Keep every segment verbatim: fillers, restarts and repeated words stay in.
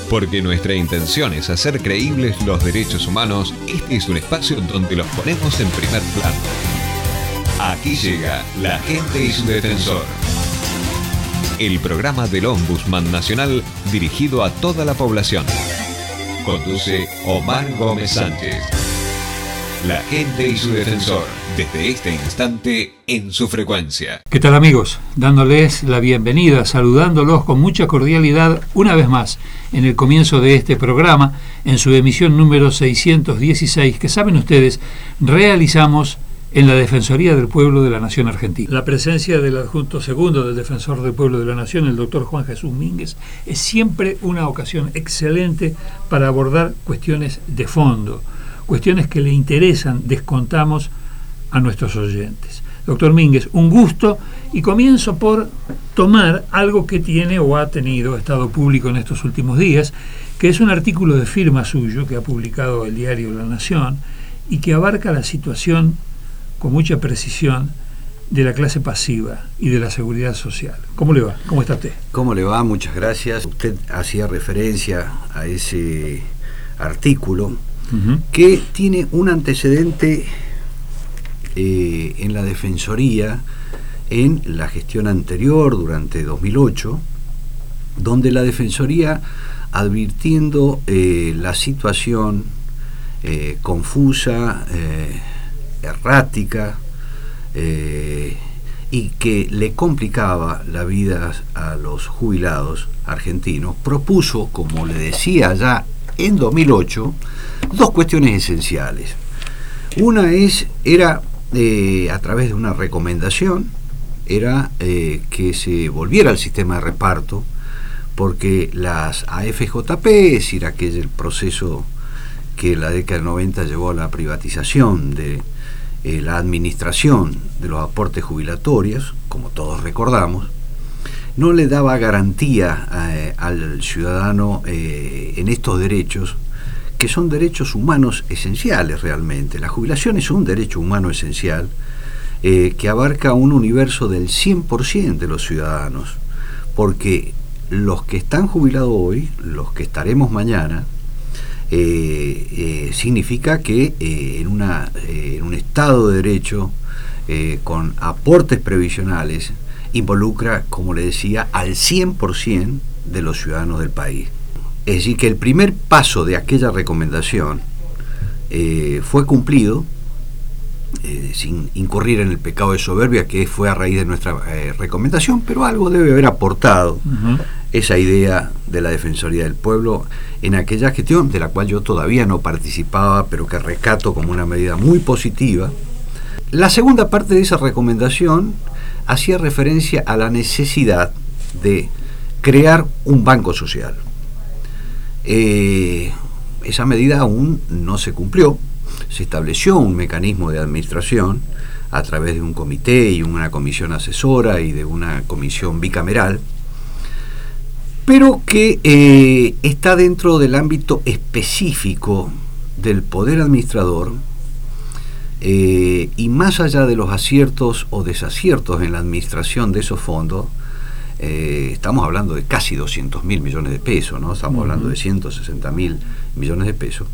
Porque nuestra intención es hacer creíbles los derechos humanos, este es un espacio donde los ponemos en primer plano. Aquí llega La Gente y su Defensor, el programa del Ombudsman Nacional dirigido a toda la población. Conduce Omar Gómez Sánchez. La Gente y su Defensor, desde este instante en su frecuencia. ¿Qué tal, amigos? Dándoles la bienvenida, saludándolos con mucha cordialidad una vez más en el comienzo de este programa, en su emisión número seiscientos dieciséis, que saben ustedes, realizamos en la Defensoría del Pueblo de la Nación Argentina. La presencia del adjunto segundo del Defensor del Pueblo de la Nación, el doctor Juan Jesús Mínguez, es siempre una ocasión excelente para abordar cuestiones de fondo, cuestiones que le interesan, descontamos, a nuestros oyentes. Doctor Mínguez, un gusto, y comienzo por tomar algo que tiene o ha tenido estado público en estos últimos días, que es un artículo de firma suyo que ha publicado el diario La Nación y que abarca la situación con mucha precisión de la clase pasiva y de la seguridad social. ¿Cómo le va? ¿Cómo está usted? ¿Cómo le va? Muchas gracias. Usted hacía referencia a ese artículo uh-huh. que tiene un antecedente eh, en la Defensoría en la gestión anterior, durante dos mil ocho, donde la Defensoría, advirtiendo eh, la situación eh, confusa, eh, errática, eh, y que le complicaba la vida a los jubilados argentinos, propuso, como le decía ya en dos mil ocho, dos cuestiones esenciales. Una es, era eh, a través de una recomendación, era eh, que se volviera al sistema de reparto, porque las A F J P, es decir, aquel el proceso que en la década del noventa llevó a la privatización de eh, la administración de los aportes jubilatorios, como todos recordamos, no le daba garantía eh, al ciudadano eh, en estos derechos, que son derechos humanos esenciales realmente. La jubilación es un derecho humano esencial eh, que abarca un universo del cien por ciento de los ciudadanos, porque los que están jubilados hoy, los que estaremos mañana, eh, eh, significa que eh, en, una, eh, en un Estado de Derecho, eh, con aportes previsionales, involucra, como le decía, al cien por ciento de los ciudadanos del país. Es decir, que el primer paso de aquella recomendación eh, fue cumplido, eh, sin incurrir en el pecado de soberbia, que fue a raíz de nuestra eh, recomendación, pero algo debe haber aportado uh-huh. esa idea de la Defensoría del Pueblo en aquella gestión, de la cual yo todavía no participaba, pero que rescato como una medida muy positiva. La segunda parte de esa recomendación hacía referencia a la necesidad de crear un banco social. Eh, esa medida aún no se cumplió. Se estableció un mecanismo de administración a través de un comité y una comisión asesora y de una comisión bicameral, pero que eh, está dentro del ámbito específico del poder administrador, eh, y más allá de los aciertos o desaciertos en la administración de esos fondos, Eh, estamos hablando de casi doscientos mil millones de pesos, ¿no? Estamos uh-huh. hablando de ciento sesenta mil millones de pesos.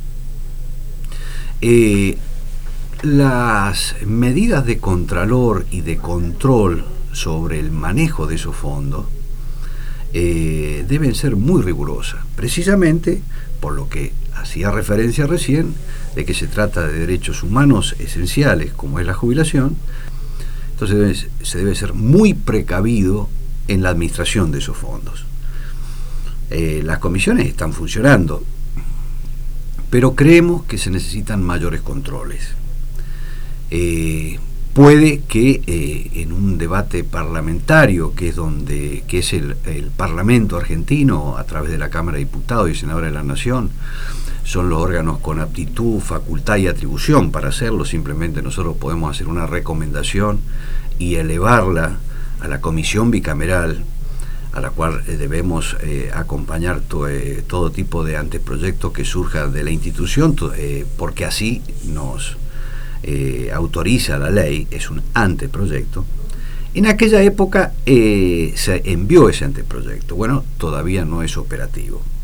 Eh, las medidas de contralor y de control sobre el manejo de esos fondos eh, deben ser muy rigurosas, precisamente por lo que hacía referencia recién, de que se trata de derechos humanos esenciales, como es la jubilación. Entonces debe, se debe ser muy precavido en la administración de esos fondos. Eh, las comisiones están funcionando, pero creemos que se necesitan mayores controles. Eh, puede que eh, en un debate parlamentario, que es donde que es el, el Parlamento argentino, a través de la Cámara de Diputados y Senadores de la Nación, son los órganos con aptitud, facultad y atribución para hacerlo. Simplemente nosotros podemos hacer una recomendación y elevarla a la comisión bicameral, a la cual eh, debemos eh, acompañar to, eh, todo tipo de anteproyectos que surjan de la institución, to, eh, porque así nos eh, autoriza la ley, es un anteproyecto. En aquella época eh, se envió ese anteproyecto, bueno, todavía no es operativo.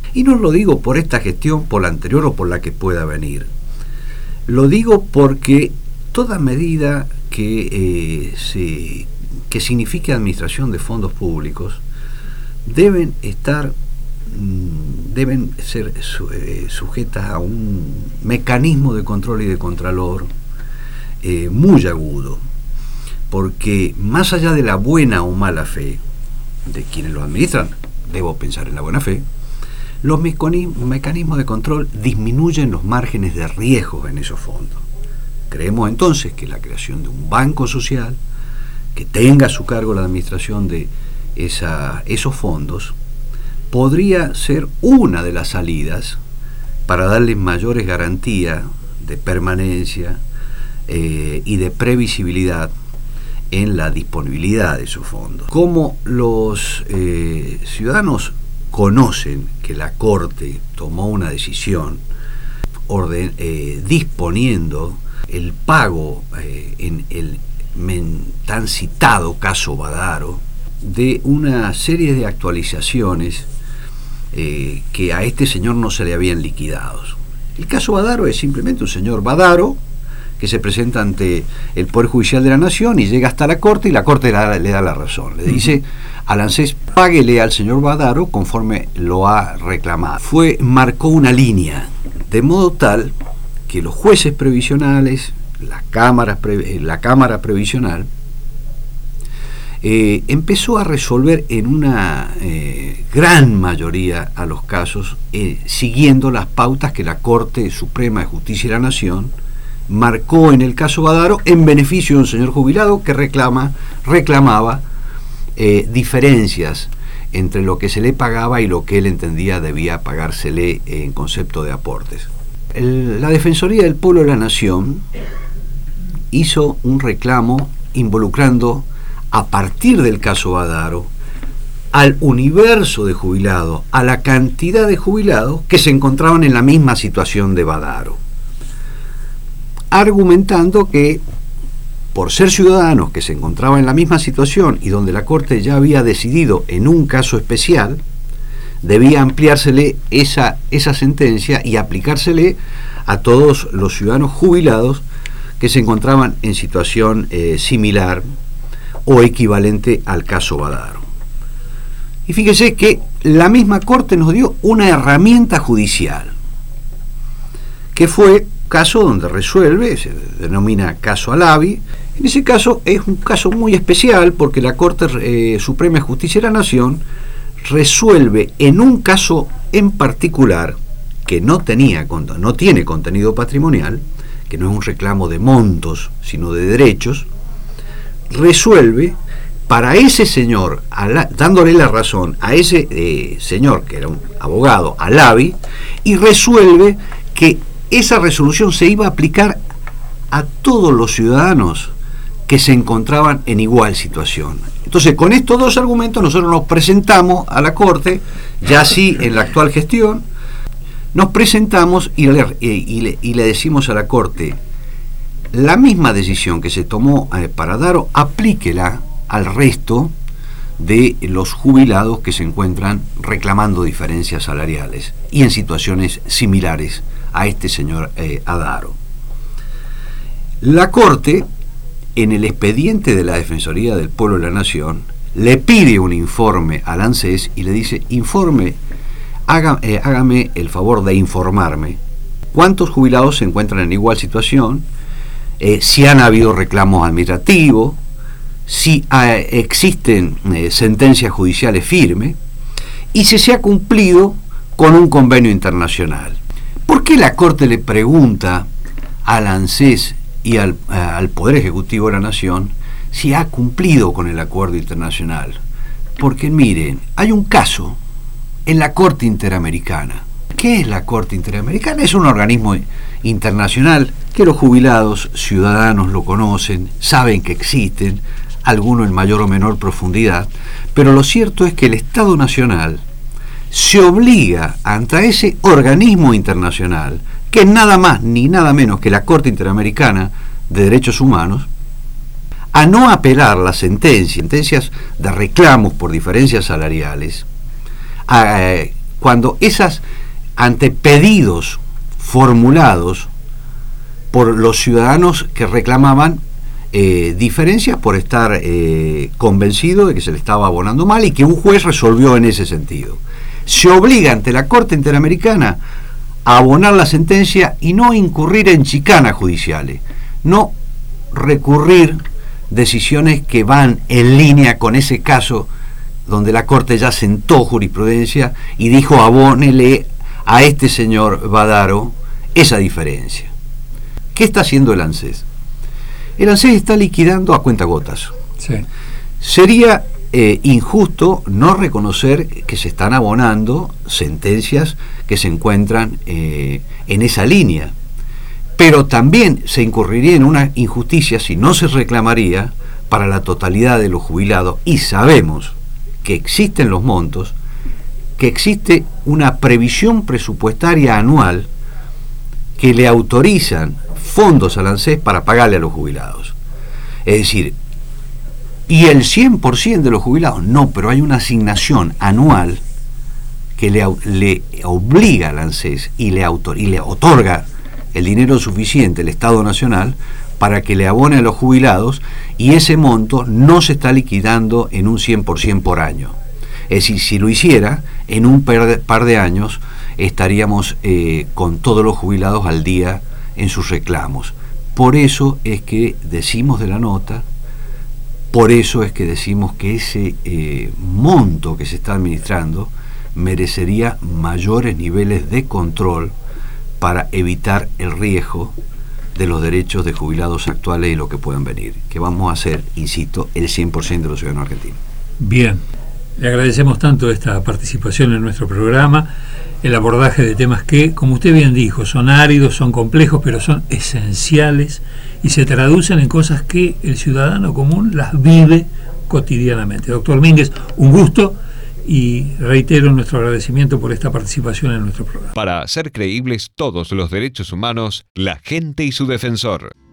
Y no lo digo por esta gestión, por la anterior o por la que pueda venir. Lo digo porque toda medida que, eh, se, que signifique administración de fondos públicos deben estar, deben ser su, eh, sujetas a un mecanismo de control y de contralor eh, muy agudo, porque más allá de la buena o mala fe de quienes lo administran, debo pensar en la buena fe, los mecanismos de control disminuyen los márgenes de riesgo en esos fondos. Creemos entonces que la creación de un banco social que tenga a su cargo la administración de esa, esos fondos podría ser una de las salidas para darles mayores garantías de permanencia eh, y de previsibilidad en la disponibilidad de esos fondos. Como los eh, ciudadanos conocen que la Corte tomó una decisión orden, eh, disponiendo el pago eh, en el men, tan citado caso Badaro de una serie de actualizaciones eh, que a este señor no se le habían liquidado. El caso Badaro es simplemente un señor Badaro que se presenta ante el Poder Judicial de la Nación y llega hasta la Corte, y la Corte le da, le da la razón. Le dice al ANSES, páguele al señor Badaro conforme lo ha reclamado. Fue, marcó una línea, de modo tal que los jueces previsionales, la Cámara, la Cámara Previsional, eh, empezó a resolver en una eh, gran mayoría a los casos, eh, siguiendo las pautas que la Corte Suprema de Justicia de la Nación marcó en el caso Badaro en beneficio de un señor jubilado que reclama, reclamaba eh, diferencias entre lo que se le pagaba y lo que él entendía debía pagársele en concepto de aportes. El, la Defensoría del Pueblo de la Nación hizo un reclamo involucrando, a partir del caso Badaro, al universo de jubilados, a la cantidad de jubilados que se encontraban en la misma situación de Badaro, argumentando que por ser ciudadanos que se encontraban en la misma situación y donde la Corte ya había decidido en un caso especial, debía ampliársele esa, esa sentencia y aplicársele a todos los ciudadanos jubilados que se encontraban en situación eh, similar o equivalente al caso Badaro. Y fíjese que la misma Corte nos dio una herramienta judicial, que fue caso donde resuelve, se denomina caso Alavi. En ese caso es un caso muy especial porque la Corte eh, Suprema de Justicia de la Nación resuelve en un caso en particular que no tenía, no tiene contenido patrimonial, que no es un reclamo de montos, sino de derechos, resuelve para ese señor, la, dándole la razón a ese eh, señor, que era un abogado, Alavi, y resuelve que esa resolución se iba a aplicar a todos los ciudadanos que se encontraban en igual situación. Entonces, con estos dos argumentos nosotros nos presentamos a la Corte, ya así en la actual gestión, nos presentamos y le, y le, y le decimos a la Corte, la misma decisión que se tomó eh, para Badaro, aplíquela al resto de los jubilados que se encuentran reclamando diferencias salariales y en situaciones similares a este señor eh, Badaro. La Corte, en el expediente de la Defensoría del Pueblo de la Nación, le pide un informe al ANSES y le dice, informe, haga, eh, hágame el favor de informarme cuántos jubilados se encuentran en igual situación, eh, si han habido reclamos administrativos, si eh, existen eh, sentencias judiciales firmes y si se ha cumplido con un convenio internacional. ¿Por qué la Corte le pregunta al ANSES y al, eh, al Poder Ejecutivo de la Nación si ha cumplido con el acuerdo internacional? Porque miren, hay un caso en la Corte Interamericana. ¿Qué es la Corte Interamericana? Es un organismo internacional que los jubilados ciudadanos lo conocen, saben que existen, algunos en mayor o menor profundidad, pero lo cierto es que el Estado Nacional se obliga ante ese organismo internacional, que es nada más ni nada menos que la Corte Interamericana de Derechos Humanos, a no apelar las sentencias, sentencias de reclamos por diferencias salariales, a, eh, cuando esas, ante pedidos formulados por los ciudadanos que reclamaban eh, diferencias por estar eh, convencido de que se le estaba abonando mal y que un juez resolvió en ese sentido. Se obliga ante la Corte Interamericana a abonar la sentencia y no incurrir en chicanas judiciales, no recurrir decisiones que van en línea con ese caso donde la Corte ya sentó jurisprudencia y dijo abónele a este señor Badaro esa diferencia. ¿Qué está haciendo el ANSES? El ANSES está liquidando a cuentagotas. Sí. Sería eh, injusto no reconocer que se están abonando sentencias que se encuentran eh, en esa línea, pero también se incurriría en una injusticia si no se reclamaría para la totalidad de los jubilados, y sabemos que existen los montos, que existe una previsión presupuestaria anual que le autorizan fondos al ANSES para pagarle a los jubilados. Es decir, y el cien por ciento de los jubilados, no, pero hay una asignación anual que le, le obliga al ANSES y le, autor, y le otorga el dinero suficiente el Estado Nacional para que le abone a los jubilados, y ese monto no se está liquidando en un cien por ciento por año. Es decir, si lo hiciera, en un par de años estaríamos eh, con todos los jubilados al día en sus reclamos. Por eso es que decimos de la nota, por eso es que decimos que ese eh, monto que se está administrando merecería mayores niveles de control para evitar el riesgo de los derechos de jubilados actuales y lo que puedan venir, que vamos a hacer, insisto, el cien por ciento de los ciudadanos argentinos. Bien, le agradecemos tanto esta participación en nuestro programa, el abordaje de temas que, como usted bien dijo, son áridos, son complejos, pero son esenciales y se traducen en cosas que el ciudadano común las vive cotidianamente. Doctor Mínguez, un gusto, y reitero nuestro agradecimiento por esta participación en nuestro programa. Para hacer creíbles todos los derechos humanos, la gente y su defensor.